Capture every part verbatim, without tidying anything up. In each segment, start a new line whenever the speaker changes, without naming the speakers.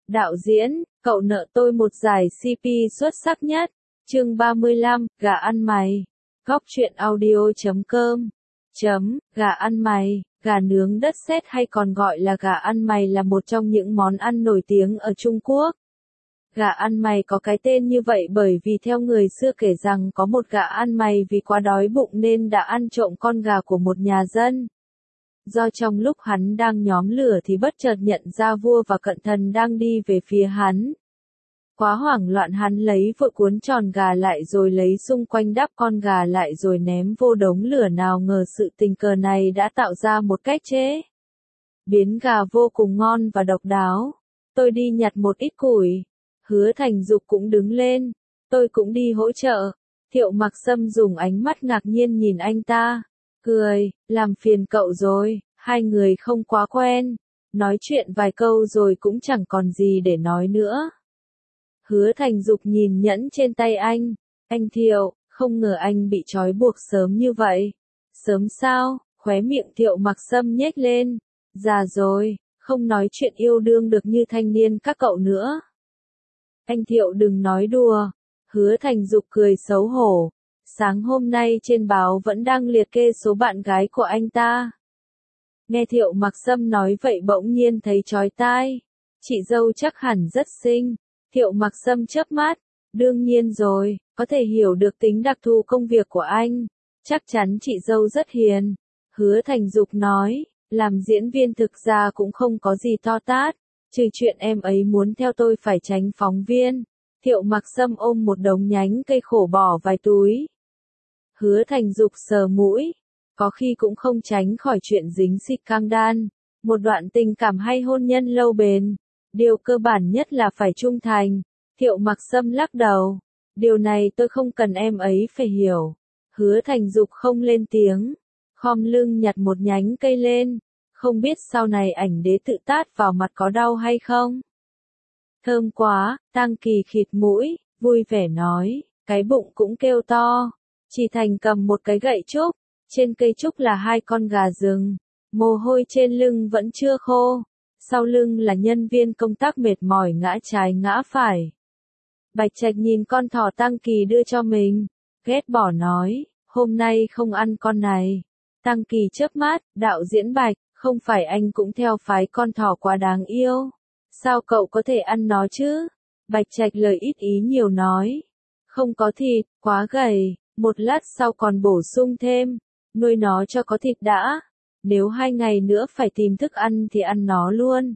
Đạo diễn, cậu nợ tôi một giải xê pê xuất sắc nhất. Chương ba mươi lăm, gà ăn mày. Góc truyện audio chấm com. Chấm, gà ăn mày, gà nướng đất sét hay còn gọi là gà ăn mày là một trong những món ăn nổi tiếng ở Trung Quốc. Gà ăn mày có cái tên như vậy bởi vì theo người xưa kể rằng có một gà ăn mày vì quá đói bụng nên đã ăn trộm con gà của một nhà dân. Do trong lúc hắn đang nhóm lửa thì bất chợt nhận ra vua và cận thần đang đi về phía hắn. Quá hoảng loạn hắn lấy vội cuốn tròn gà lại rồi lấy xung quanh đắp con gà lại rồi ném vô đống lửa, nào ngờ sự tình cờ này đã tạo ra một cách chế biến gà vô cùng ngon và độc đáo. Tôi đi nhặt một ít củi. Hứa Thành Dục cũng đứng lên. Tôi cũng đi hỗ trợ. Thiệu Mặc Sâm dùng ánh mắt ngạc nhiên nhìn anh ta. Cười, làm phiền cậu rồi, hai người không quá quen. Nói chuyện vài câu rồi cũng chẳng còn gì để nói nữa. Hứa Thành Dục nhìn nhẫn trên tay anh. Anh Thiệu, không ngờ anh bị trói buộc sớm như vậy. Sớm sao? Khóe miệng Thiệu Mặc Sâm nhếch lên. Già rồi, không nói chuyện yêu đương được như thanh niên các cậu nữa. Anh Thiệu đừng nói đùa. Hứa Thành Dục cười xấu hổ. Sáng hôm nay trên báo vẫn đang liệt kê số bạn gái của anh ta. Nghe Thiệu Mặc Sâm nói vậy bỗng nhiên thấy chói tai. Chị dâu chắc hẳn rất xinh. Thiệu Mặc Sâm chớp mắt. Đương nhiên rồi, có thể hiểu được tính đặc thù công việc của anh. Chắc chắn chị dâu rất hiền. Hứa Thành Dục nói, làm diễn viên thực ra cũng không có gì to tát. Trừ chuyện em ấy muốn theo tôi phải tránh phóng viên. Thiệu Mặc Sâm ôm một đống nhánh cây khổ bỏ vài túi. Hứa Thành Dục sờ mũi. Có khi cũng không tránh khỏi chuyện dính xịt căng đan. Một đoạn tình cảm hay hôn nhân lâu bền. Điều cơ bản nhất là phải trung thành. Thiệu Mặc Sâm lắc đầu. Điều này tôi không cần em ấy phải hiểu. Hứa Thành Dục không lên tiếng. Khom lưng nhặt một nhánh cây lên. Không biết sau này ảnh đế tự tát vào mặt có đau hay không? Thơm quá, Tang Kỳ khịt mũi, vui vẻ nói, cái bụng cũng kêu to. Chỉ Thành cầm một cái gậy trúc, trên cây trúc là hai con gà rừng, mồ hôi trên lưng vẫn chưa khô. Sau lưng là nhân viên công tác mệt mỏi ngã trái ngã phải. Bạch Trạch nhìn con thỏ Tang Kỳ đưa cho mình, ghét bỏ nói, hôm nay không ăn con này. Tang Kỳ chớp mắt, đạo diễn Bạch, không phải anh cũng theo phái con thỏ quá đáng yêu. Sao cậu có thể ăn nó chứ? Bạch Trạch lời ít ý nhiều nói. Không có thịt, quá gầy, một lát sau còn bổ sung thêm. Nuôi nó cho có thịt đã. Nếu hai ngày nữa phải tìm thức ăn thì ăn nó luôn.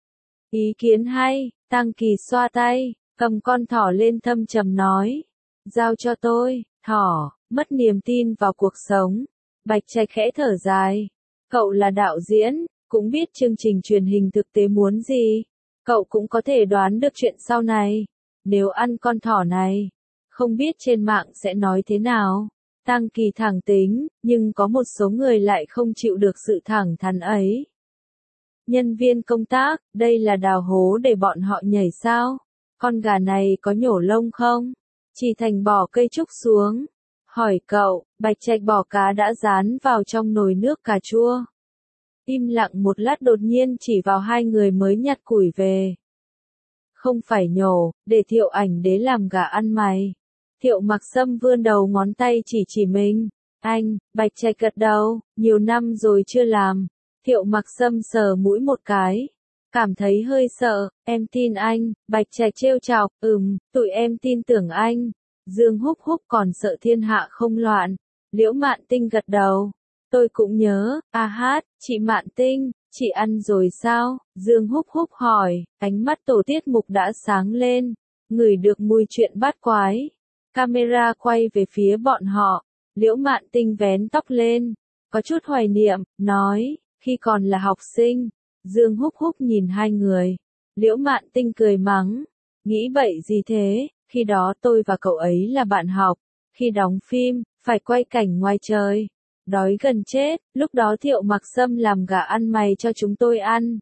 Ý kiến hay, Tang Kỳ xoa tay, cầm con thỏ lên thâm trầm nói. Giao cho tôi, thỏ, mất niềm tin vào cuộc sống. Bạch Trạch khẽ thở dài. Cậu là đạo diễn, cũng biết chương trình truyền hình thực tế muốn gì. Cậu cũng có thể đoán được chuyện sau này. Nếu ăn con thỏ này, không biết trên mạng sẽ nói thế nào. Tang Kỳ thẳng tính, nhưng có một số người lại không chịu được sự thẳng thắn ấy. Nhân viên công tác, đây là đào hố để bọn họ nhảy sao? Con gà này có nhổ lông không? Chỉ Thành bỏ cây trúc xuống. Hỏi cậu, Bạch Trạch bỏ cá đã rán vào trong nồi nước cà chua. Im lặng một lát đột nhiên chỉ vào hai người mới nhặt củi về. Không phải nhổ, để Thiệu ảnh đế làm gà ăn mày. Thiệu Mặc Sâm vươn đầu ngón tay chỉ chỉ mình. Anh, Bạch Trạch gật đầu, nhiều năm rồi chưa làm. Thiệu Mặc Sâm sờ mũi một cái. Cảm thấy hơi sợ, em tin anh, Bạch Trạch trêu chọc, ừm, tụi em tin tưởng anh. Dương Húc Húc còn sợ thiên hạ không loạn. Liễu Mạn Tinh gật đầu. Tôi cũng nhớ, a hát, chị Mạn Tinh, chị ăn rồi sao? Dương Húc Húc hỏi, ánh mắt tổ tiết mục đã sáng lên. Ngửi được mùi chuyện bát quái. Camera quay về phía bọn họ. Liễu Mạn Tinh vén tóc lên. Có chút hoài niệm, nói, khi còn là học sinh. Dương Húc Húc nhìn hai người. Liễu Mạn Tinh cười mắng. Nghĩ bậy gì thế? Khi đó tôi và cậu ấy là bạn học. Khi đóng phim, phải quay cảnh ngoài trời. Đói gần chết, lúc đó Thiệu Mặc Sâm làm gà ăn mày cho chúng tôi ăn.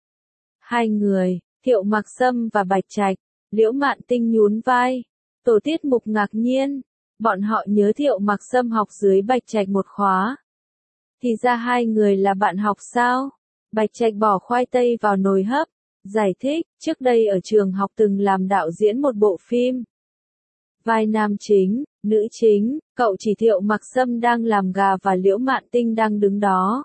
Hai người, Thiệu Mặc Sâm và Bạch Trạch, Liễu Mạn Tinh nhún vai. Tổ tiết mục ngạc nhiên. Bọn họ nhớ Thiệu Mặc Sâm học dưới Bạch Trạch một khóa. Thì ra hai người là bạn học sao? Bạch Trạch bỏ khoai tây vào nồi hấp. Giải thích, trước đây ở trường học từng làm đạo diễn một bộ phim. Vai nam chính, nữ chính, cậu chỉ Thiệu Mặc Sâm đang làm gà và Liễu Mạn Tinh đang đứng đó.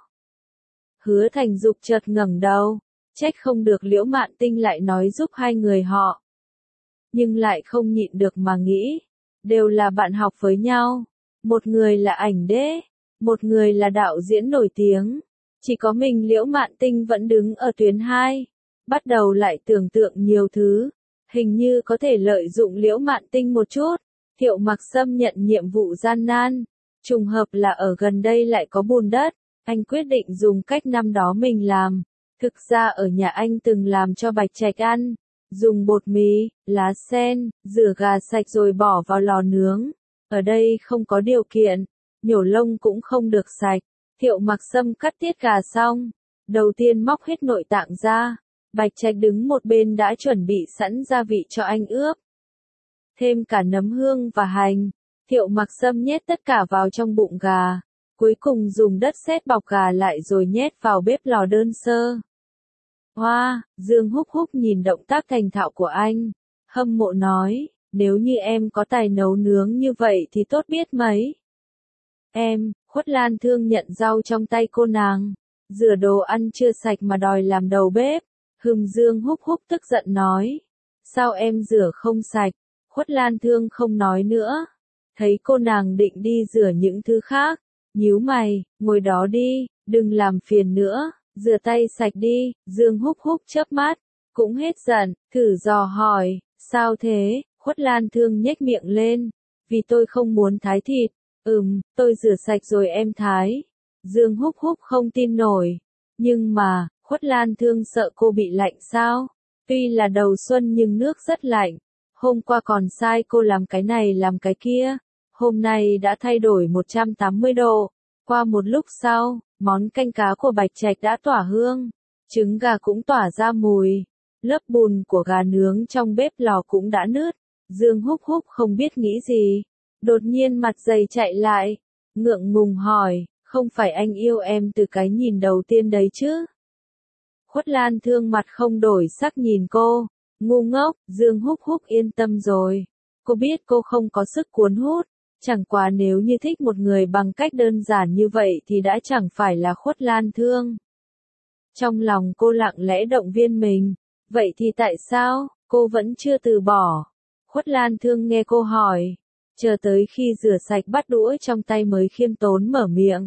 Hứa Thành Dục chợt ngẩng đầu, trách không được Liễu Mạn Tinh lại nói giúp hai người họ. Nhưng lại không nhịn được mà nghĩ, đều là bạn học với nhau, một người là ảnh đế, một người là đạo diễn nổi tiếng, chỉ có mình Liễu Mạn Tinh vẫn đứng ở tuyến hai, bắt đầu lại tưởng tượng nhiều thứ, hình như có thể lợi dụng Liễu Mạn Tinh một chút. Thiệu Mặc Sâm nhận nhiệm vụ gian nan, trùng hợp là ở gần đây lại có bùn đất, anh quyết định dùng cách năm đó mình làm. Thực ra ở nhà anh từng làm cho Bạch Trạch ăn, dùng bột mì, lá sen, rửa gà sạch rồi bỏ vào lò nướng. Ở đây không có điều kiện, nhổ lông cũng không được sạch. Thiệu Mặc Sâm cắt tiết gà xong, đầu tiên móc hết nội tạng ra, Bạch Trạch đứng một bên đã chuẩn bị sẵn gia vị cho anh ướp. Thêm cả nấm hương và hành, Thiệu Mặc Sâm nhét tất cả vào trong bụng gà, cuối cùng dùng đất sét bọc gà lại rồi nhét vào bếp lò đơn sơ. Hoa, wow, Dương Húc Húc nhìn động tác thành thạo của anh, hâm mộ nói, nếu như em có tài nấu nướng như vậy thì tốt biết mấy. Em, Khuất Lan Thương nhận rau trong tay cô nàng, rửa đồ ăn chưa sạch mà đòi làm đầu bếp. Hừm, Dương Húc Húc tức giận nói, sao em rửa không sạch? Khuất Lan Thương không nói nữa, thấy cô nàng định đi rửa những thứ khác, nhíu mày, ngồi đó đi, đừng làm phiền nữa, rửa tay sạch đi. Dương Húc Húc chớp mắt, cũng hết giận, thử dò hỏi, sao thế? Khuất Lan Thương nhếch miệng lên, vì tôi không muốn thái thịt. Ừm, tôi rửa sạch rồi em thái. Dương Húc Húc không tin nổi, nhưng mà, Khuất Lan Thương sợ cô bị lạnh sao? Tuy là đầu xuân nhưng nước rất lạnh. Hôm qua còn sai cô làm cái này làm cái kia, hôm nay đã thay đổi một trăm tám mươi độ. Qua một lúc sau, món canh cá của Bạch Trạch đã tỏa hương, trứng gà cũng tỏa ra mùi, lớp bùn của gà nướng trong bếp lò cũng đã nứt. Dương Húc Húc không biết nghĩ gì, đột nhiên mặt dày chạy lại, ngượng ngùng hỏi, không phải anh yêu em từ cái nhìn đầu tiên đấy chứ? Khuất Lan Thương mặt không đổi sắc nhìn cô, ngu ngốc. Dương Húc Húc yên tâm rồi, cô biết cô không có sức cuốn hút, chẳng qua nếu như thích một người bằng cách đơn giản như vậy thì đã chẳng phải là Khuất Lan Thương. Trong lòng cô lặng lẽ động viên mình, vậy thì tại sao, cô vẫn chưa từ bỏ? Khuất Lan Thương nghe cô hỏi, chờ tới khi rửa sạch bát đũa trong tay mới khiêm tốn mở miệng.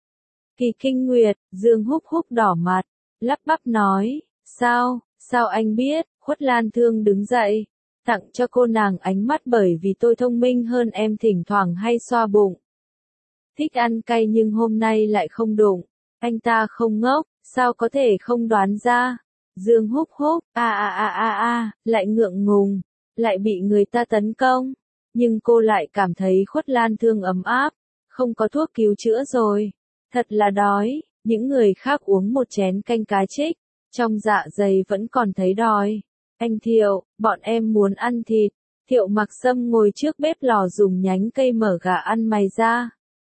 Kỳ Kinh Nguyệt, Dương Húc Húc đỏ mặt, lắp bắp nói, sao, sao anh biết? Khuất Lan Thương đứng dậy, tặng cho cô nàng ánh mắt bởi vì tôi thông minh hơn em thỉnh thoảng hay xoa bụng. Thích ăn cay nhưng hôm nay lại không đụng, anh ta không ngốc, sao có thể không đoán ra? Dương Húc Húc, a a a a a, lại ngượng ngùng, lại bị người ta tấn công, nhưng cô lại cảm thấy Khuất Lan Thương ấm áp, không có thuốc cứu chữa rồi, thật là đói. Những người khác uống một chén canh cá trích, trong dạ dày vẫn còn thấy đói. Anh Thiệu, bọn em muốn ăn thịt. Thiệu Mặc Sâm ngồi trước bếp lò dùng nhánh cây mở gà ăn mày ra.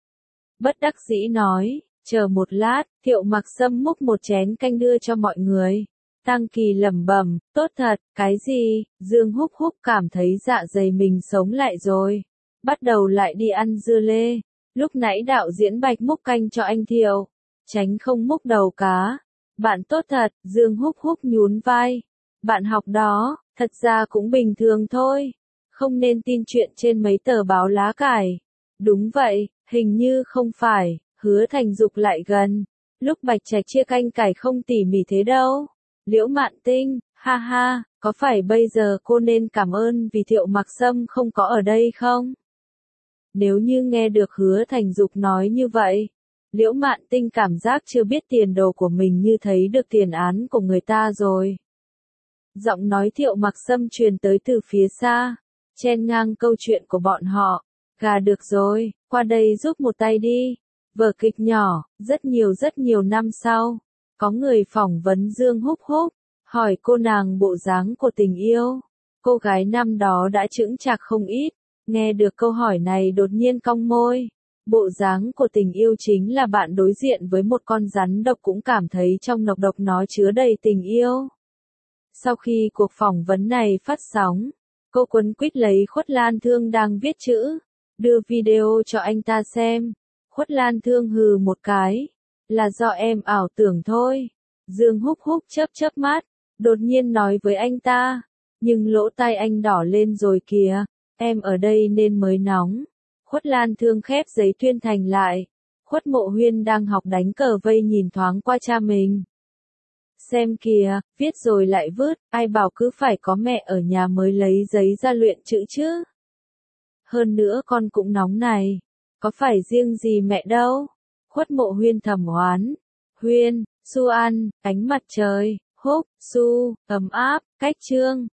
Bất đắc dĩ nói, chờ một lát. Thiệu Mặc Sâm múc một chén canh đưa cho mọi người. Tăng Kỳ lẩm bẩm, tốt thật, cái gì? Dương Húc Húc cảm thấy dạ dày mình sống lại rồi, bắt đầu lại đi ăn dưa lê. Lúc nãy đạo diễn Bạch múc canh cho anh Thiệu, tránh không múc đầu cá. Bạn tốt thật. Dương Húc Húc nhún vai. Bạn học đó, thật ra cũng bình thường thôi, không nên tin chuyện trên mấy tờ báo lá cải. Đúng vậy, hình như không phải. Hứa Thành Dục lại gần, lúc Bạch Trạch chia canh cải không tỉ mỉ thế đâu. Liễu Mạn Tinh, ha ha, có phải bây giờ cô nên cảm ơn vì Thiệu Mặc Sâm không có ở đây không? Nếu như nghe được Hứa Thành Dục nói như vậy, Liễu Mạn Tinh cảm giác chưa biết tiền đồ của mình như thấy được tiền án của người ta rồi. Giọng nói Thiệu Mặc Sâm truyền tới từ phía xa, chen ngang câu chuyện của bọn họ. Gà được rồi, qua đây giúp một tay đi. Vở kịch nhỏ, rất nhiều rất nhiều năm sau, có người phỏng vấn Dương Húc Húc, hỏi cô nàng bộ dáng của tình yêu. Cô gái năm đó đã chững chạc không ít, nghe được câu hỏi này đột nhiên cong môi. Bộ dáng của tình yêu chính là bạn đối diện với một con rắn độc cũng cảm thấy trong nọc độc nó chứa đầy tình yêu. Sau khi cuộc phỏng vấn này phát sóng, cô quấn quýt lấy Khuất Lan Thương đang viết chữ, đưa video cho anh ta xem. Khuất Lan Thương hừ một cái, là do em ảo tưởng thôi. Dương Húc Húc chớp chớp mắt, đột nhiên nói với anh ta, nhưng lỗ tai anh đỏ lên rồi kìa, em ở đây nên mới nóng. Khuất Lan Thương khép giấy tuyên thành lại. Khuất Mộ Huyên đang học đánh cờ vây nhìn thoáng qua cha mình. Xem kìa, viết rồi lại vứt, ai bảo cứ phải có mẹ ở nhà mới lấy giấy ra luyện chữ chứ. Hơn nữa con cũng nóng này, có phải riêng gì mẹ đâu. Khuất Mộ Huyên thầm oán. Huyên, Su An, ánh mặt trời, Húc, Su, ấm áp, cách trương.